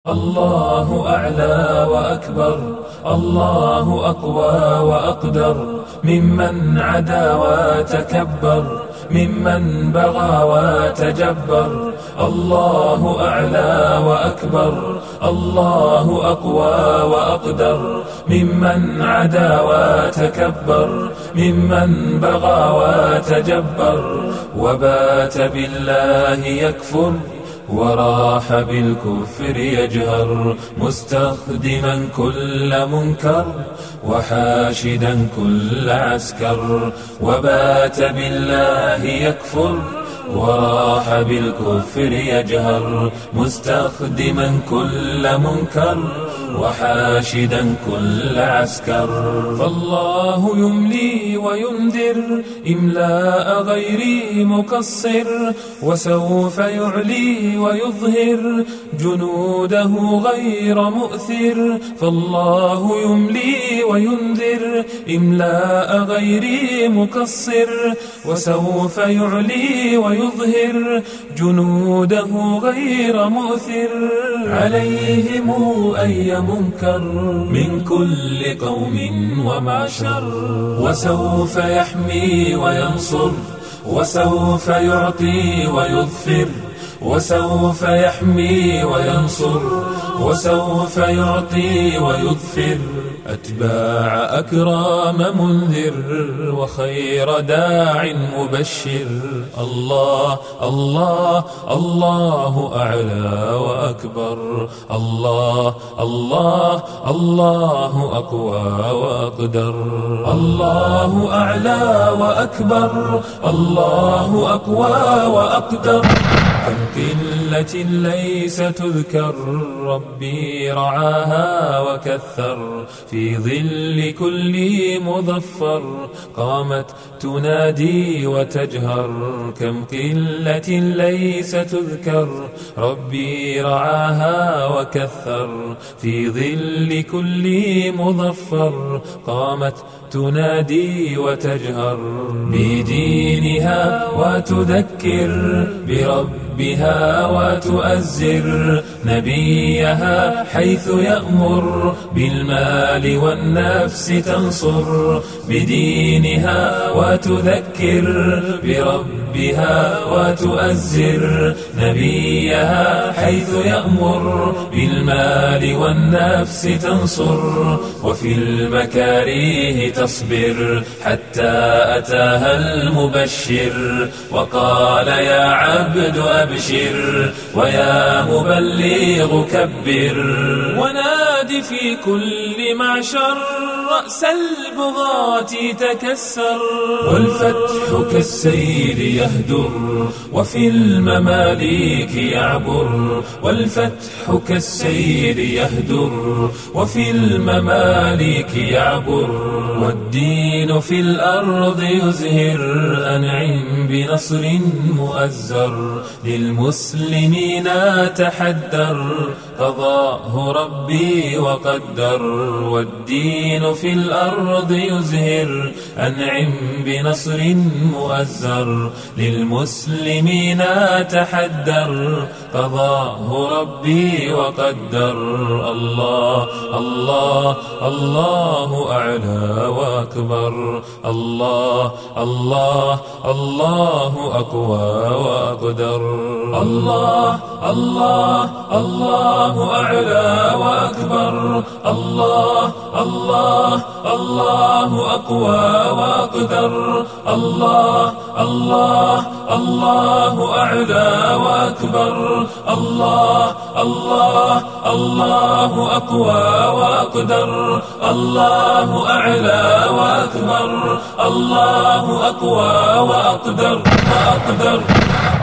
الله أعلى وأكبر، الله أقوى وأقدر ممن عدا وتكبر، ممن بغى وتجبر. الله أعلى وأكبر، الله أقوى وأقدر ممن عدا وتكبر، ممن بغى وتجبر. وبات بالله يكفر وراح بالكفر يجهر، مستخدما كل منكر وحاشدا كل عسكر. وبات بالله يكفر وراح بالكفر يجهر، مستخدما كل منكر وحاشدا كل عسكر. فالله يملي وينذر إملاء غيري مقصر، وسوف يعلي ويظهر جنوده غير مؤثر. فالله يملي وينذر إملاء غيري مقصر، وسوف يعلي ويظهر جنوده غير مؤثر. عليهم أي منكر من كل قوم ومعشر، وسوف يحمي وينصر، وسوف يعطي ويظفر. وسوف يحمي وينصر، وسوف يعطي ويظفر. أتباع أكرام منذر وخير داع مبشر. الله الله الله أعلى وأكبر، الله الله الله أقوى وأقدر. الله أعلى وأكبر، الله أقوى وأقدر. كم قلة ليس تذكر، ربي رعاها وكثر. في ظل كل مظفر قامت تنادي وتجهر. كم قلة ليس تذكر، ربي رعاها وكثر. في ظل كل مظفر قامت تنادي وتجهر. بدينها وتذكر، بربها وتؤزر نبيها حيث يأمر. بالمال والنفس تنصر، بدينها وتذكر، بربها وتؤزر نبيها حيث يأمر. بالمال والنفس تنصر، وفي المكاريه تصبر. حتى أتاها المبشر وقال يا عبد أبشر، ويا مبلغ كبر. ونادي في كل معشر، رأس البغاة تكسر. والفتح كالسيل يهدر، وفي المماليك يعبر. والفتح كالسيل يهدر، وفي المماليك يعبر. والدين في الأرض يزهر، أنعم بنصر مؤزر. للمسلمين تحدر، قضاه ربي وقدر. والدين في الأرض يزهر، أنعم بنصر مؤزر. للمسلمين تحدر، قضاه ربي وقدر. الله الله الله أعلى وأكبر، الله الله الله أقوى وأقدر. الله الله الله أعلى وأكبر، الله الله الله أقوى وأقدر. الله الله الله أعلى وأكبر، الله الله الله أقوى وأقدر. الله أعلى وأكبر، الله أقوى وأقدر وأقدر.